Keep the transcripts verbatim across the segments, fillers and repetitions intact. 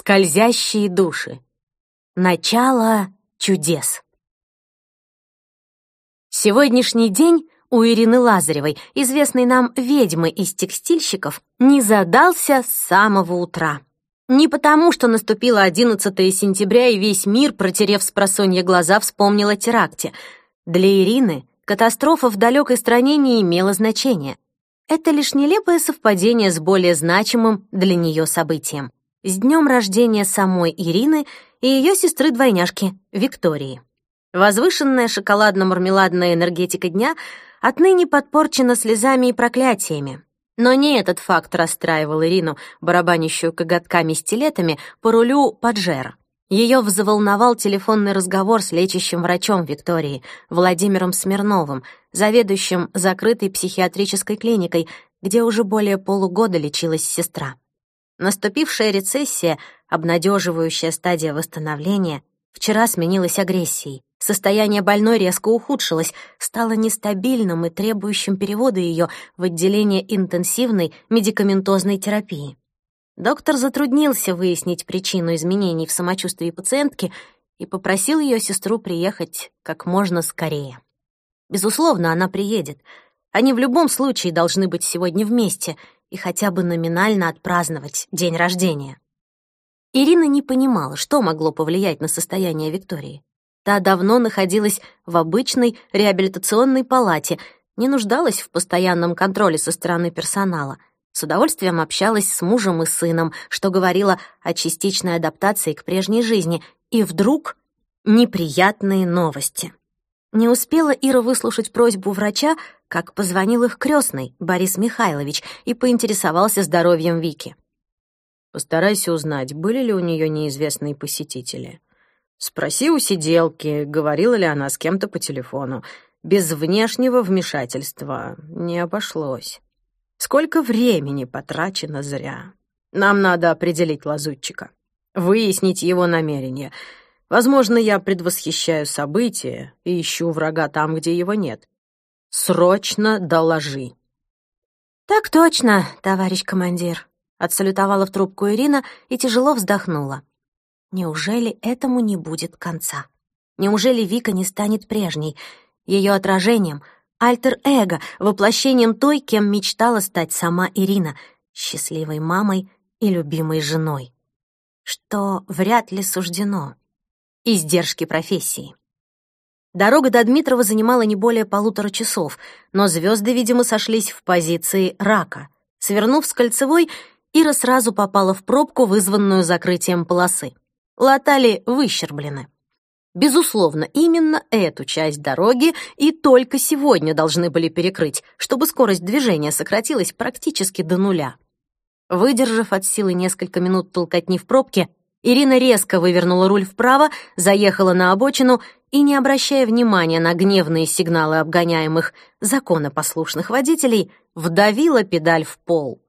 Скользящие души. Начало чудес. Сегодняшний день у Ирины Лазаревой, известной нам ведьмы из текстильщиков, не задался с самого утра. Не потому, что наступило одиннадцатое сентября и весь мир, протерев спросонья глаза, вспомнил о теракте. Для Ирины катастрофа в далекой стране не имела значения. Это лишь нелепое совпадение с более значимым для нее событием — с днем рождения самой Ирины и ее сестры-двойняшки Виктории. Возвышенная шоколадно-мармеладная энергетика дня отныне подпорчена слезами и проклятиями. Но не этот факт расстраивал Ирину, барабанящую коготками-стилетами по рулю Паджеро. Ее взволновал телефонный разговор с лечащим врачом Виктории, Владимиром Смирновым, заведующим закрытой психиатрической клиникой, где уже более полугода лечилась сестра. Наступившая рецессия, обнадеживающая стадия восстановления, вчера сменилась агрессией. Состояние больной резко ухудшилось, стало нестабильным и требующим перевода ее в отделение интенсивной медикаментозной терапии. Доктор затруднился выяснить причину изменений в самочувствии пациентки и попросил ее сестру приехать как можно скорее. Безусловно, она приедет. Они в любом случае должны быть сегодня вместе и хотя бы номинально отпраздновать день рождения. Ирина не понимала, что могло повлиять на состояние Виктории. Та давно находилась в обычной реабилитационной палате, не нуждалась в постоянном контроле со стороны персонала, с удовольствием общалась с мужем и сыном, что говорило о частичной адаптации к прежней жизни, и вдруг неприятные новости. Не успела Ира выслушать просьбу врача, как позвонил их крестный, Борис Михайлович, и поинтересовался здоровьем Вики. «Постарайся узнать, были ли у нее неизвестные посетители. Спроси у сиделки, говорила ли она с кем-то по телефону. Без внешнего вмешательства не обошлось. Сколько времени потрачено зря. Нам надо определить лазутчика, выяснить его намерения. Возможно, я предвосхищаю события и ищу врага там, где его нет. Срочно доложи». «Так точно, товарищ командир», — отсалютовала в трубку Ирина и тяжело вздохнула. Неужели этому не будет конца? Неужели Вика не станет прежней, ее отражением, альтер-эго, воплощением той, кем мечтала стать сама Ирина, счастливой мамой и любимой женой? Что вряд ли суждено. Издержки профессии. Дорога до Дмитрова занимала не более полутора часов, но звезды, видимо, сошлись в позиции рака. Свернув с Кольцевой, Ира сразу попала в пробку, вызванную закрытием полосы. Латали выщерблены. Безусловно, именно эту часть дороги и только сегодня должны были перекрыть, чтобы скорость движения сократилась практически до нуля. Выдержав от силы несколько минут толкотни в пробке, Ирина резко вывернула руль вправо, заехала на обочину и, не обращая внимания на гневные сигналы обгоняемых законопослушных водителей, вдавила педаль в пол.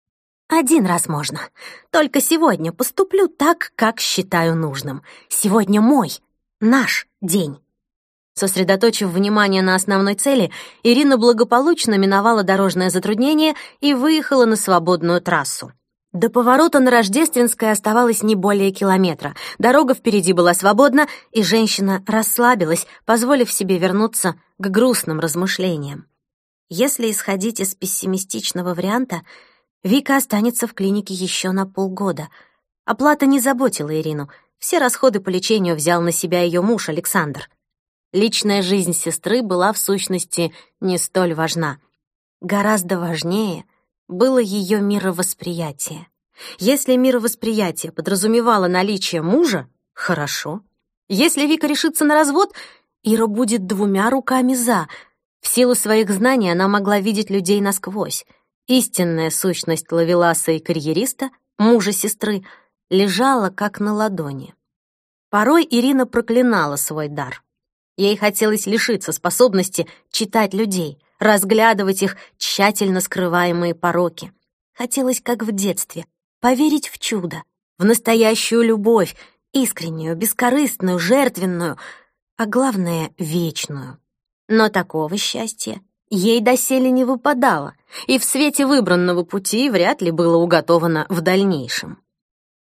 «Один раз можно. Только сегодня поступлю так, как считаю нужным. Сегодня мой, наш день». Сосредоточив внимание на основной цели, Ирина благополучно миновала дорожное затруднение и выехала на свободную трассу. До поворота на Рождественской оставалось не более километра. Дорога впереди была свободна, и женщина расслабилась, позволив себе вернуться к грустным размышлениям. Если исходить из пессимистичного варианта, Вика останется в клинике еще на полгода. Оплата не заботила Ирину. Все расходы по лечению взял на себя ее муж Александр. Личная жизнь сестры была, в сущности, не столь важна. Гораздо важнее было ее мировосприятие. Если мировосприятие подразумевало наличие мужа, хорошо. Если Вика решится на развод, Ира будет двумя руками «за». В силу своих знаний она могла видеть людей насквозь. Истинная сущность ловеласа и карьериста, мужа сестры, лежала как на ладони. Порой Ирина проклинала свой дар. Ей хотелось лишиться способности читать людей, разглядывать их тщательно скрываемые пороки. Хотелось, как в детстве, поверить в чудо, в настоящую любовь, искреннюю, бескорыстную, жертвенную, а главное — вечную. Но такого счастья ей доселе не выпадало, и в свете выбранного пути вряд ли было уготовано в дальнейшем.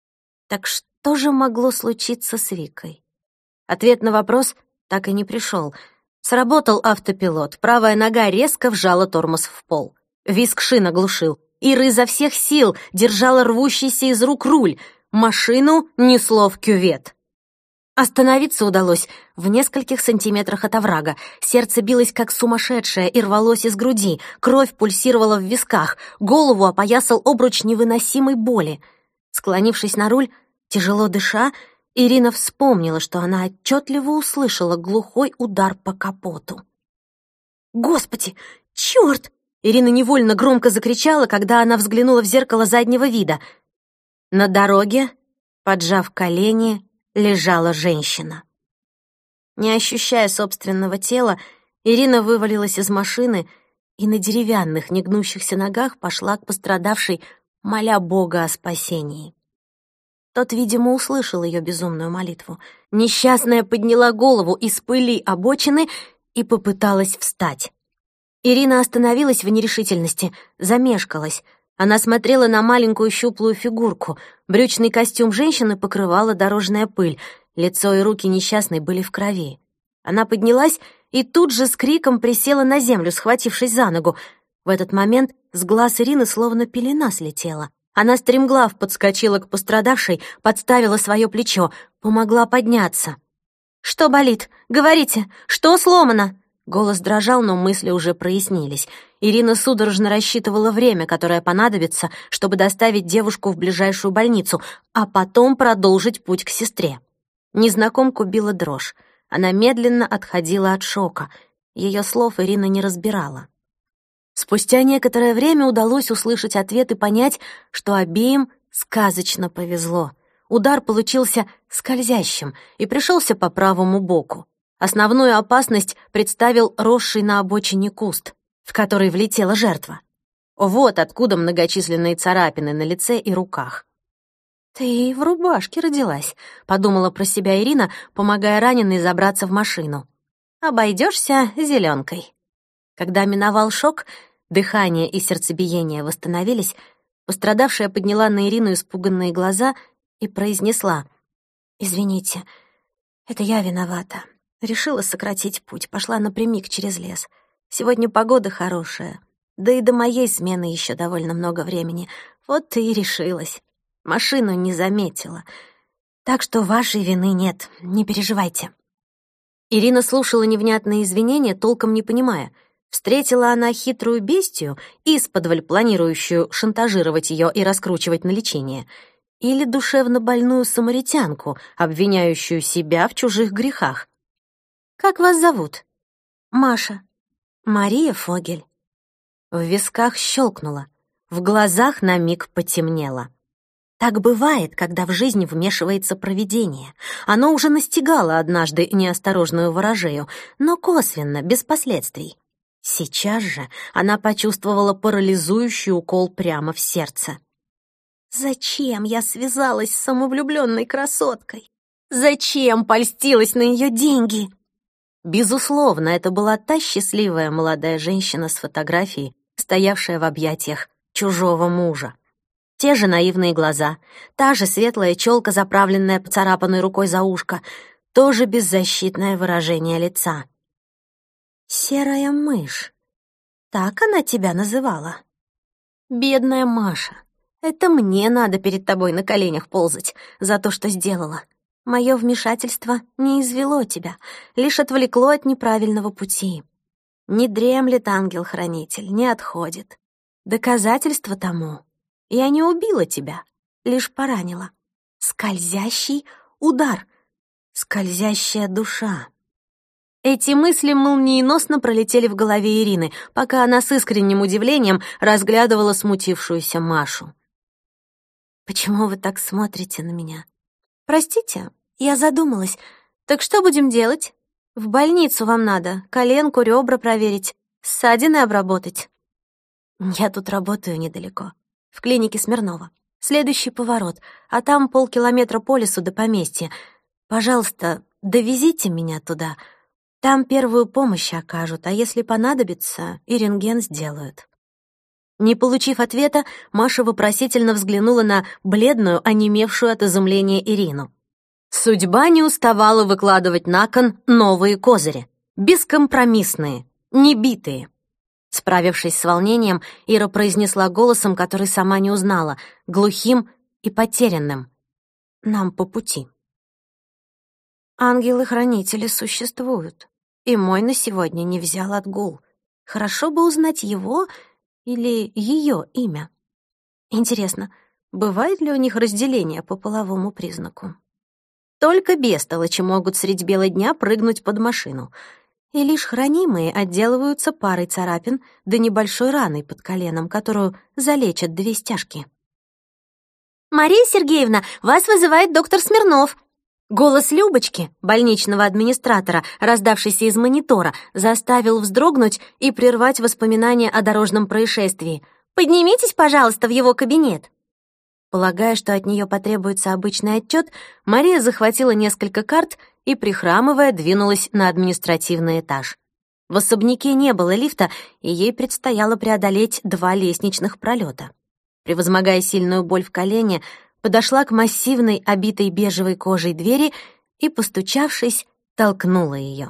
Так что же могло случиться с Викой? Ответ на вопрос так и не пришел. Сработал автопилот. Правая нога резко вжала тормоз в пол. Визг шин оглушил. Ира изо всех сил держала рвущийся из рук руль. Машину несло в кювет. Остановиться удалось в нескольких сантиметрах от оврага. Сердце билось как сумасшедшее и рвалось из груди. Кровь пульсировала в висках. Голову опоясал обруч невыносимой боли. Склонившись на руль, тяжело дыша, Ирина вспомнила, что она отчетливо услышала глухой удар по капоту. «Господи, черт!» Ирина невольно громко закричала, когда она взглянула в зеркало заднего вида. На дороге, поджав колени, лежала женщина. Не ощущая собственного тела, Ирина вывалилась из машины и на деревянных, негнущихся ногах пошла к пострадавшей, моля Бога о спасении. Тот, видимо, услышал ее безумную молитву. Несчастная подняла голову из пыли обочины и попыталась встать. Ирина остановилась в нерешительности, замешкалась. Она смотрела на маленькую щуплую фигурку. Брючный костюм женщины покрывала дорожная пыль. Лицо и руки несчастной были в крови. Она поднялась и тут же с криком присела на землю, схватившись за ногу. В этот момент с глаз Ирины словно пелена слетела. Она стремглав подскочила к пострадавшей, подставила свое плечо, помогла подняться. «Что болит? Говорите, что сломано?» Голос дрожал, но мысли уже прояснились. Ирина судорожно рассчитывала время, которое понадобится, чтобы доставить девушку в ближайшую больницу, а потом продолжить путь к сестре. Незнакомку била дрожь. Она медленно отходила от шока. Ее слов Ирина не разбирала. Спустя некоторое время удалось услышать ответ и понять, что обеим сказочно повезло. Удар получился скользящим и пришелся по правому боку. Основную опасность представил росший на обочине куст, в который влетела жертва. Вот откуда многочисленные царапины на лице и руках. «Ты в рубашке родилась», — подумала про себя Ирина, помогая раненой забраться в машину. «Обойдешься зеленкой». Когда миновал шок, дыхание и сердцебиение восстановились, пострадавшая подняла на Ирину испуганные глаза и произнесла: «Извините, это я виновата. Решила сократить путь, пошла напрямик через лес. Сегодня погода хорошая, да и до моей смены еще довольно много времени. Вот и решилась. Машину не заметила. Так что вашей вины нет, не переживайте». Ирина слушала невнятные извинения, толком не понимая. Встретила она хитрую бестию, исподволь планирующую шантажировать ее и раскручивать на лечение, или душевно больную самаритянку, обвиняющую себя в чужих грехах. «Как вас зовут?» «Маша. Мария Фогель». В висках щелкнуло, в глазах на миг потемнело. Так бывает, когда в жизнь вмешивается провидение. Оно уже настигало однажды неосторожную ворожею, но косвенно, без последствий. Сейчас же она почувствовала парализующий укол прямо в сердце. «Зачем я связалась с самовлюбленной красоткой? Зачем польстилась на ее деньги?» Безусловно, это была та счастливая молодая женщина с фотографией, стоявшая в объятиях чужого мужа. Те же наивные глаза, та же светлая челка, заправленная поцарапанной рукой за ушко, то же беззащитное выражение лица. «Серая мышь. Так она тебя называла?» «Бедная Маша, это мне надо перед тобой на коленях ползать за то, что сделала. Мое вмешательство не извело тебя, лишь отвлекло от неправильного пути. Не дремлет ангел-хранитель, не отходит. Доказательство тому: я не убила тебя, лишь поранила. Скользящий удар, скользящая душа». Эти мысли молниеносно пролетели в голове Ирины, пока она с искренним удивлением разглядывала смутившуюся Машу. «Почему вы так смотрите на меня? Простите, я задумалась. Так что будем делать? В больницу вам надо, коленку, ребра проверить, ссадины обработать». «Я тут работаю недалеко, в клинике Смирнова. Следующий поворот, а там полкилометра по лесу до поместья. Пожалуйста, довезите меня туда. Там первую помощь окажут, а если понадобится, и рентген сделают». Не получив ответа, Маша вопросительно взглянула на бледную, онемевшую от изумления Ирину. Судьба не уставала выкладывать на кон новые козыри. Бескомпромиссные, небитые. Справившись с волнением, Ира произнесла голосом, который сама не узнала, глухим и потерянным. «Нам по пути». Ангелы-хранители существуют, и мой на сегодня не взял отгул. Хорошо бы узнать его или ее имя. Интересно, бывает ли у них разделение по половому признаку? Только бестолочи могут средь бела дня прыгнуть под машину, и лишь хранимые отделываются парой царапин да небольшой раной под коленом, которую залечат две стяжки. «Мария Сергеевна, вас вызывает доктор Смирнов!» Голос Любочки, больничного администратора, раздавшийся из монитора, заставил вздрогнуть и прервать воспоминания о дорожном происшествии. «Поднимитесь, пожалуйста, в его кабинет». Полагая, что от нее потребуется обычный отчет, Мария захватила несколько карт и, прихрамывая, двинулась на административный этаж. В особняке не было лифта, и ей предстояло преодолеть два лестничных пролета. Превозмогая сильную боль в колене, подошла к массивной, обитой бежевой кожей двери и, постучавшись, толкнула ее.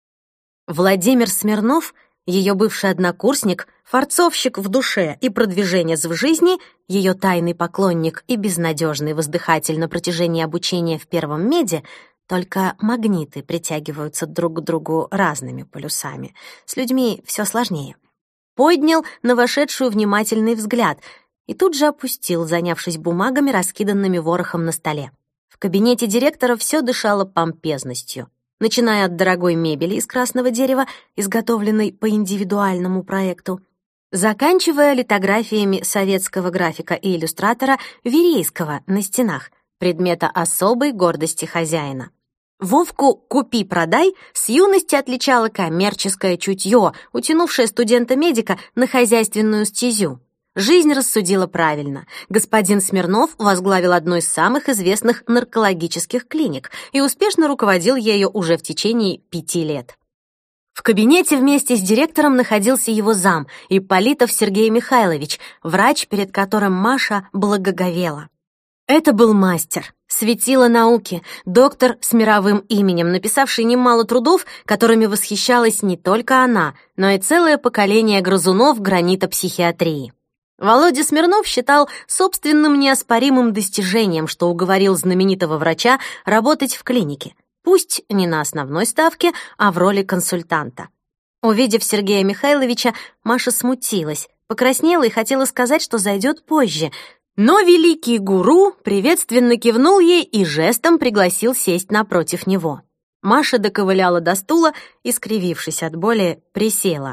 Владимир Смирнов, ее бывший однокурсник, форцовщик в душе и продвиженец в жизни, ее тайный поклонник и безнадежный воздыхатель на протяжении обучения в первом меде, только магниты притягиваются друг к другу разными полюсами. С людьми все сложнее. Поднял на вошедшую внимательный взгляд — и тут же опустил, занявшись бумагами, раскиданными ворохом на столе. В кабинете директора все дышало помпезностью, начиная от дорогой мебели из красного дерева, изготовленной по индивидуальному проекту, заканчивая литографиями советского графика и иллюстратора Верейского на стенах, предмета особой гордости хозяина. Вовку «Купи-продай» с юности отличало коммерческое чутье, утянувшее студента-медика на хозяйственную стезю. Жизнь рассудила правильно. Господин Смирнов возглавил одну из самых известных наркологических клиник и успешно руководил ею уже в течение пяти лет. В кабинете вместе с директором находился его зам, Ипполитов Сергей Михайлович, врач, перед которым Маша благоговела. Это был мастер, светило науки, доктор с мировым именем, написавший немало трудов, которыми восхищалась не только она, но и целое поколение грызунов гранита психиатрии. Володя Смирнов считал собственным неоспоримым достижением, что уговорил знаменитого врача работать в клинике, пусть не на основной ставке, а в роли консультанта. Увидев Сергея Михайловича, Маша смутилась, покраснела и хотела сказать, что зайдет позже, но великий гуру приветственно кивнул ей и жестом пригласил сесть напротив него. Маша доковыляла до стула и, скривившись от боли, присела.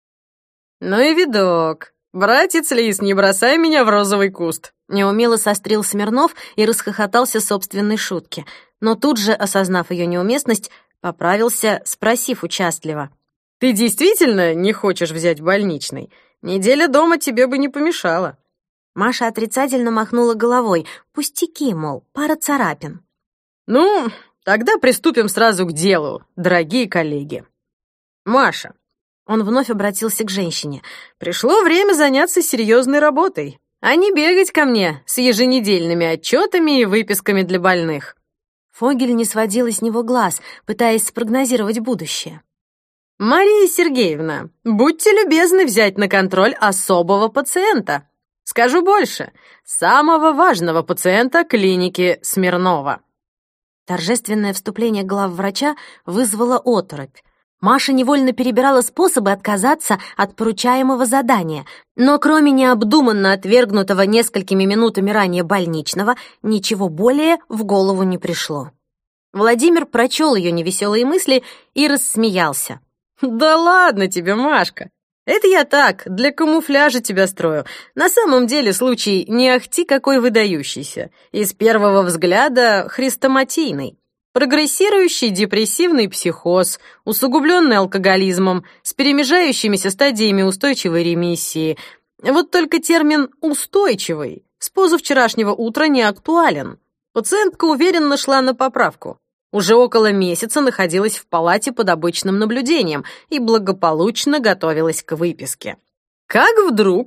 «Ну и видок! Братец Лис, не бросай меня в розовый куст!» Неумело сострил Смирнов и расхохотался собственной шутке, но тут же, осознав ее неуместность, поправился, спросив участливо. «Ты действительно не хочешь взять больничный? Неделя дома тебе бы не помешала». Маша отрицательно махнула головой. Пустяки, мол, пара царапин. «Ну, тогда приступим сразу к делу, дорогие коллеги. Маша». Он вновь обратился к женщине. «Пришло время заняться серьезной работой, а не бегать ко мне с еженедельными отчетами и выписками для больных». Фогель не сводила с него глаз, пытаясь спрогнозировать будущее. «Мария Сергеевна, будьте любезны взять на контроль особого пациента. Скажу больше, самого важного пациента клиники Смирнова». Торжественное вступление главврача вызвало оторопь. Маша невольно перебирала способы отказаться от поручаемого задания, но кроме необдуманно отвергнутого несколькими минутами ранее больничного, ничего более в голову не пришло. Владимир прочел ее невеселые мысли и рассмеялся. «Да ладно тебе, Машка! Это я так, для камуфляжа тебя строю. На самом деле случай не ахти какой выдающийся. И с первого взгляда хрестоматийный. Прогрессирующий депрессивный психоз, усугубленный алкоголизмом, с перемежающимися стадиями устойчивой ремиссии. Вот только термин «устойчивый» с позавчерашнего утра не актуален. Пациентка уверенно шла на поправку. Уже около месяца находилась в палате под обычным наблюдением и благополучно готовилась к выписке. Как вдруг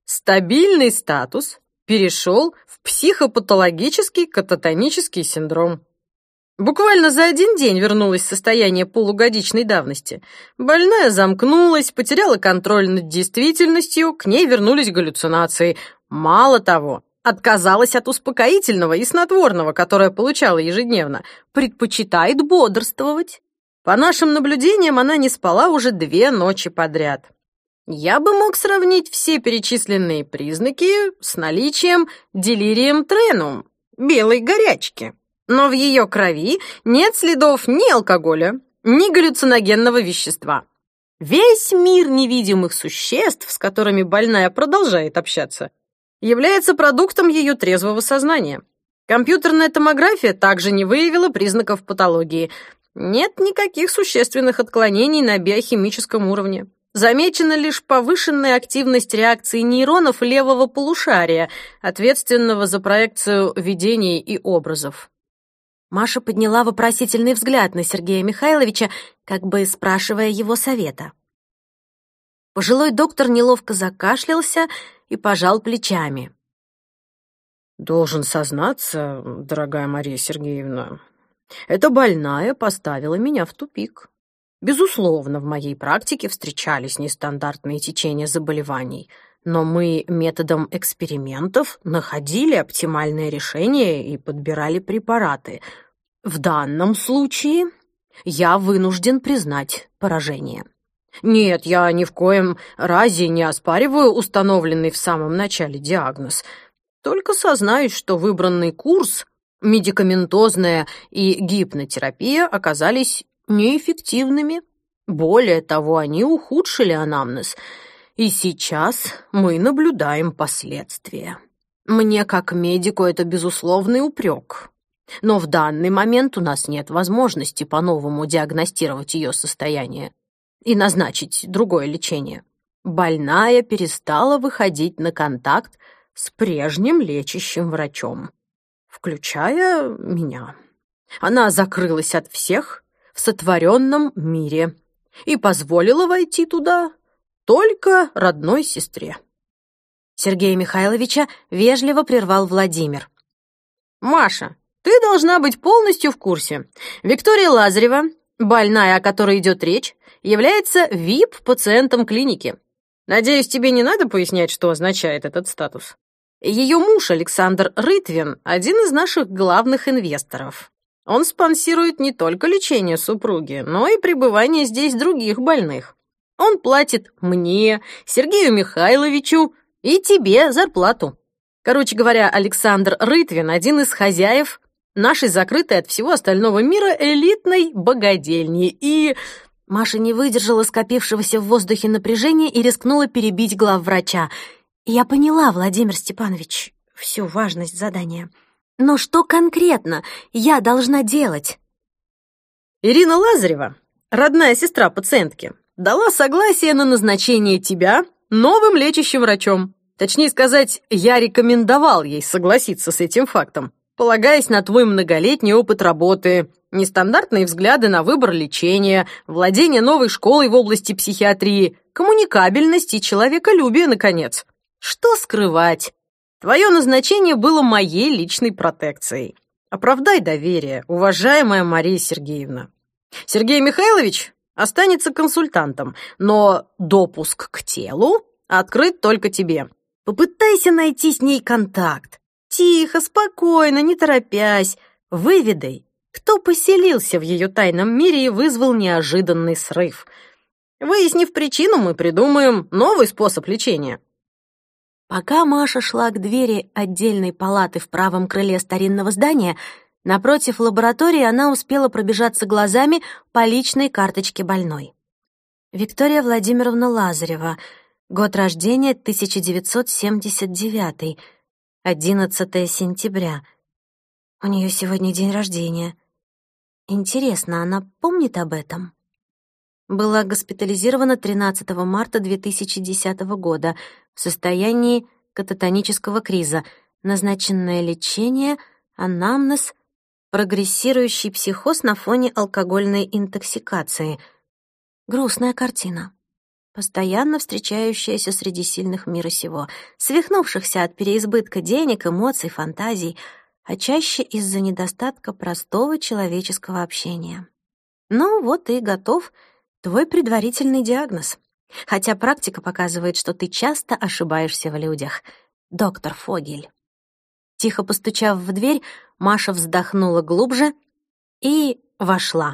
Стабильный статус перешел в психопатологический кататонический синдром. Буквально за один день вернулось состояние полугодичной давности. Больная замкнулась, потеряла контроль над действительностью, к ней вернулись галлюцинации. Мало того, отказалась от успокоительного и снотворного, которое получала ежедневно, предпочитает бодрствовать. По нашим наблюдениям, она не спала уже две ночи подряд. Я бы мог сравнить все перечисленные признаки с наличием делирием тренум, белой горячки. Но в ее крови нет следов ни алкоголя, ни галлюциногенного вещества. Весь мир невидимых существ, с которыми больная продолжает общаться, является продуктом ее трезвого сознания. Компьютерная томография также не выявила признаков патологии. Нет никаких существенных отклонений на биохимическом уровне. Замечена лишь повышенная активность реакции нейронов левого полушария, ответственного за проекцию видений и образов. Маша подняла вопросительный взгляд на Сергея Михайловича, как бы спрашивая его совета. Пожилой доктор неловко закашлялся и пожал плечами. «Должен сознаться, дорогая Мария Сергеевна, эта больная поставила меня в тупик. Безусловно, в моей практике встречались нестандартные течения заболеваний, но мы методом экспериментов находили оптимальное решение и подбирали препараты. В данном случае я вынужден признать поражение. Нет, я ни в коем разе не оспариваю установленный в самом начале диагноз, только сознаюсь, что выбранный курс, медикаментозная и гипнотерапия, оказались неэффективными. Более того, они ухудшили анамнез, и сейчас мы наблюдаем последствия. Мне, как медику, это безусловный упрек. Но в данный момент у нас нет возможности по-новому диагностировать ее состояние и назначить другое лечение. Больная перестала выходить на контакт с прежним лечащим врачом, включая меня. Она закрылась от всех в сотворенном мире и позволила войти туда только родной сестре». Сергея Михайловича вежливо прервал Владимир. «Маша, ты должна быть полностью в курсе. Виктория Лазарева, больная, о которой идет речь, является ви ай пи-пациентом клиники. Надеюсь, тебе не надо пояснять, что означает этот статус. Ее муж Александр Рытвин – один из наших главных инвесторов. Он спонсирует не только лечение супруги, но и пребывание здесь других больных. Он платит мне, Сергею Михайловичу и тебе зарплату. Короче говоря, Александр Рытвин – один из хозяев нашей закрытой от всего остального мира элитной богадельни. И...» Маша не выдержала скопившегося в воздухе напряжения и рискнула перебить главврача. «Я поняла, Владимир Степанович, всю важность задания. Но что конкретно я должна делать?» Ирина Лазарева, родная сестра пациентки, дала согласие на назначение тебя новым лечащим врачом. Точнее сказать, я рекомендовал ей согласиться с этим фактом, полагаясь на твой многолетний опыт работы, нестандартные взгляды на выбор лечения, владение новой школой в области психиатрии, коммуникабельность и человеколюбие, наконец. Что скрывать? Твое назначение было моей личной протекцией. Оправдай доверие, уважаемая Мария Сергеевна. Сергей Михайлович останется консультантом, но допуск к телу открыт только тебе. Попытайся найти с ней контакт. Тихо, спокойно, не торопясь. Выведай, кто поселился в ее тайном мире и вызвал неожиданный срыв. Выяснив причину, мы придумаем новый способ лечения. Пока Маша шла к двери отдельной палаты в правом крыле старинного здания, напротив лаборатории она успела пробежаться глазами по личной карточке больной. Виктория Владимировна Лазарева, год рождения тысяча девятьсот семьдесят девятый, одиннадцатое сентября. У нее сегодня день рождения. Интересно, она помнит об этом? Была госпитализирована тринадцатого марта две тысячи десятого года в состоянии кататонического криза. Назначенное лечение, анамнез, прогрессирующий психоз на фоне алкогольной интоксикации. Грустная картина. постоянно встречающаяся среди сильных мира сего, свихнувшихся от переизбытка денег, эмоций, фантазий, а чаще из-за недостатка простого человеческого общения. Ну вот и готов твой предварительный диагноз. Хотя практика показывает, что ты часто ошибаешься в людях. Доктор Фогель. Тихо постучав в дверь, Маша вздохнула глубже и вошла,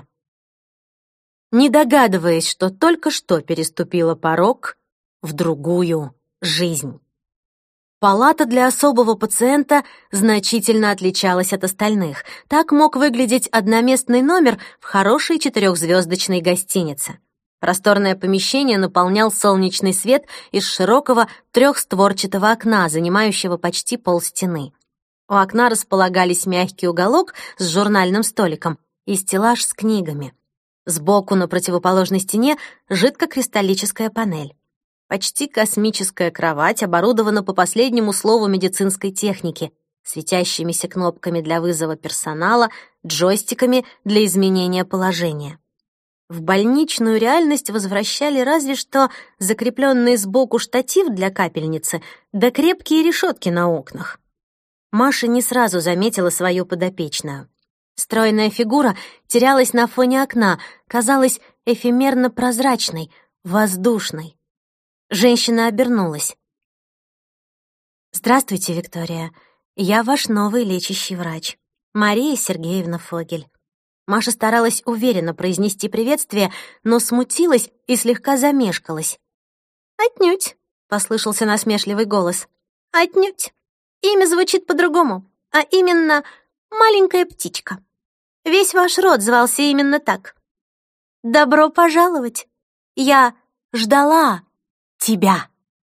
не догадываясь, что только что переступила порог в другую жизнь. Палата для особого пациента значительно отличалась от остальных. Так мог выглядеть одноместный номер в хорошей четырехзвездочной гостинице. Просторное помещение наполнял солнечный свет из широкого трехстворчатого окна, занимающего почти полстены. У окна располагались мягкий уголок с журнальным столиком и стеллаж с книгами. Сбоку на противоположной стене жидкокристаллическая панель. Почти космическая кровать оборудована по последнему слову медицинской техники, светящимися кнопками для вызова персонала, джойстиками для изменения положения. В больничную реальность возвращали разве что закрепленный сбоку штатив для капельницы да крепкие решетки на окнах. Маша не сразу заметила свою подопечную. Стройная фигура терялась на фоне окна, казалась эфемерно прозрачной, воздушной. Женщина обернулась. «Здравствуйте, Виктория. Я ваш новый лечащий врач, Мария Сергеевна Фогель». Маша старалась уверенно произнести приветствие, но смутилась и слегка замешкалась. «Отнюдь», — послышался насмешливый голос. «Отнюдь. Имя звучит по-другому, а именно «маленькая птичка». Весь ваш род звался именно так. Добро пожаловать. Я ждала тебя».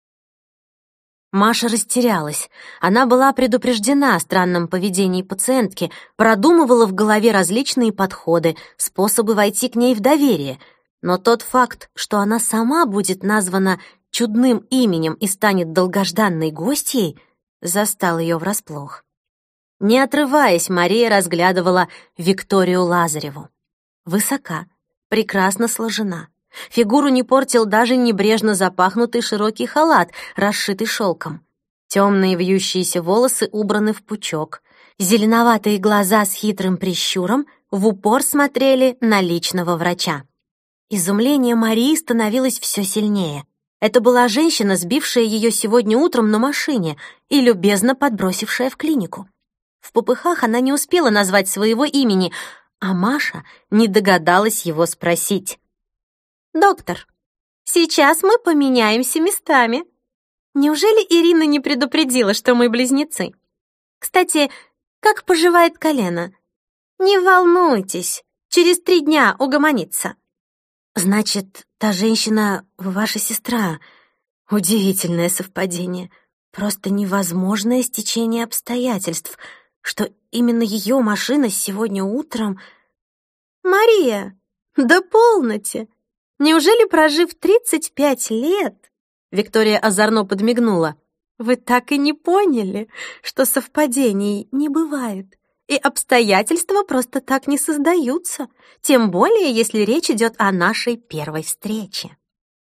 Маша растерялась. Она была предупреждена о странном поведении пациентки, продумывала в голове различные подходы, способы войти к ней в доверие. Но тот факт, что она сама будет названа чудным именем и станет долгожданной гостьей, застал ее врасплох. Не отрываясь, Мария разглядывала Викторию Лазареву. Высока, прекрасно сложена. Фигуру не портил даже небрежно запахнутый широкий халат, расшитый шелком. Темные вьющиеся волосы убраны в пучок. Зеленоватые глаза с хитрым прищуром в упор смотрели на личного врача. Изумление Марии становилось все сильнее. Это была женщина, сбившая ее сегодня утром на машине и любезно подбросившая в клинику. В попыхах она не успела назвать своего имени, а Маша не догадалась его спросить. «Доктор, сейчас мы поменяемся местами. Неужели Ирина не предупредила, что мы близнецы? Кстати, как поживает колено? Не волнуйтесь, через три дня угомонится». «Значит, та женщина ваша сестра. Удивительное совпадение. Просто невозможное стечение обстоятельств, что именно ее машина сегодня утром...» «Мария, да полноте! Неужели, прожив тридцать пять лет, Виктория озорно подмигнула, вы так и не поняли, что совпадений не бывает, и обстоятельства просто так не создаются, тем более, если речь идет о нашей первой встрече?»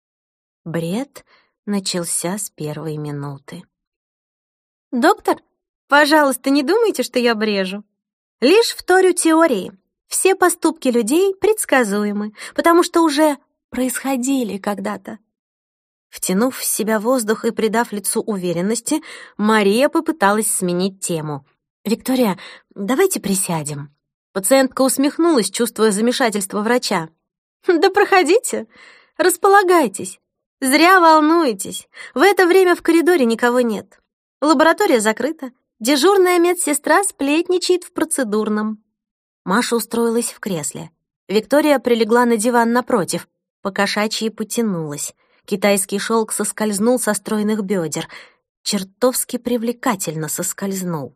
Бред начался с первой минуты. «Доктор, пожалуйста, не думайте, что я брежу. Лишь вторю теории. Все поступки людей предсказуемы, потому что уже происходили когда-то». Втянув в себя воздух и придав лицу уверенности, Мария попыталась сменить тему. «Виктория, давайте присядем». Пациентка усмехнулась, чувствуя замешательство врача. «Да проходите, располагайтесь. Зря волнуетесь. В это время в коридоре никого нет. Лаборатория закрыта. Дежурная медсестра сплетничает в процедурном». Маша устроилась в кресле. Виктория прилегла на диван напротив, покошачьи потянулась. Китайский шелк соскользнул со стройных бедер. Чертовски привлекательно соскользнул.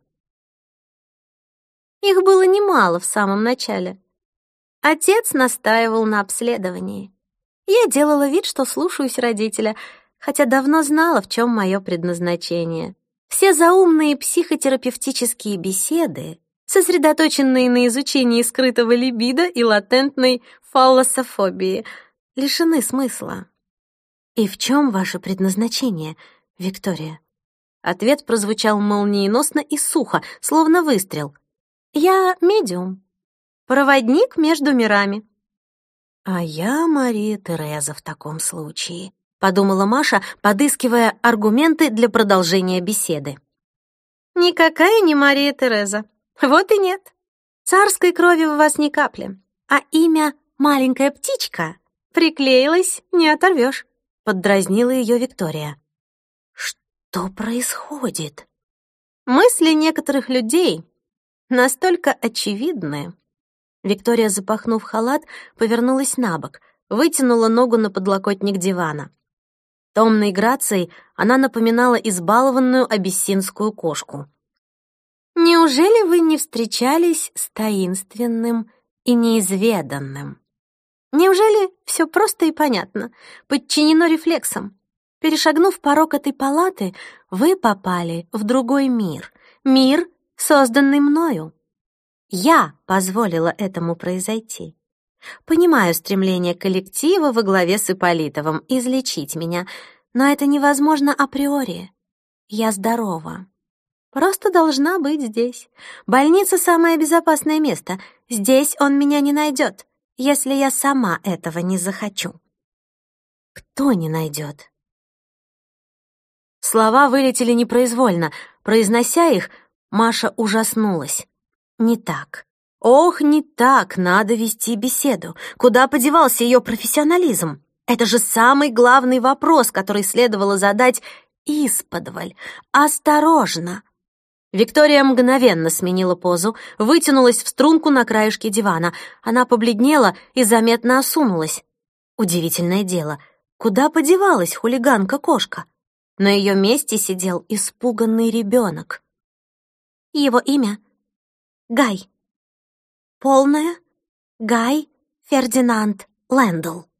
Их было немало в самом начале. Отец настаивал на обследовании. Я делала вид, что слушаюсь родителя, хотя давно знала, в чем мое предназначение. Все заумные психотерапевтические беседы, сосредоточенные на изучении скрытого либидо и латентной фаллософобии, лишены смысла. «И в чем ваше предназначение, Виктория?» Ответ прозвучал молниеносно и сухо, словно выстрел. «Я медиум, проводник между мирами». «А я Мария Тереза в таком случае», — подумала Маша, подыскивая аргументы для продолжения беседы. «Никакая не Мария Тереза. Вот и нет. Царской крови в вас ни капли. А имя «маленькая птичка» приклеилось, не оторвешь», — поддразнила ее Виктория. «Что происходит?» Мысли некоторых людей настолько очевидны. Виктория, запахнув халат, повернулась на бок, вытянула ногу на подлокотник дивана. Томной грацией она напоминала избалованную абиссинскую кошку. «Неужели вы не встречались с таинственным и неизведанным? Неужели все просто и понятно, подчинено рефлексам? Перешагнув порог этой палаты, вы попали в другой мир, мир, созданный мною. Я позволила этому произойти. Понимаю стремление коллектива во главе с Ипполитовым излечить меня, но это невозможно априори. Я здорова. Просто должна быть здесь. Больница — самое безопасное место. Здесь он меня не найдет, если я сама этого не захочу». «Кто не найдет?» Слова вылетели непроизвольно. Произнося их, Маша ужаснулась. Не так. Ох, не так надо вести беседу. Куда подевался ее профессионализм? Это же самый главный вопрос, который следовало задать исподволь, осторожно. Виктория мгновенно сменила позу, вытянулась в струнку на краешке дивана. Она побледнела и заметно осунулась. Удивительное дело, куда подевалась хулиганка-кошка? На ее месте сидел испуганный ребенок. Его имя — Гай. Полное — Гай Фердинанд Лэндл.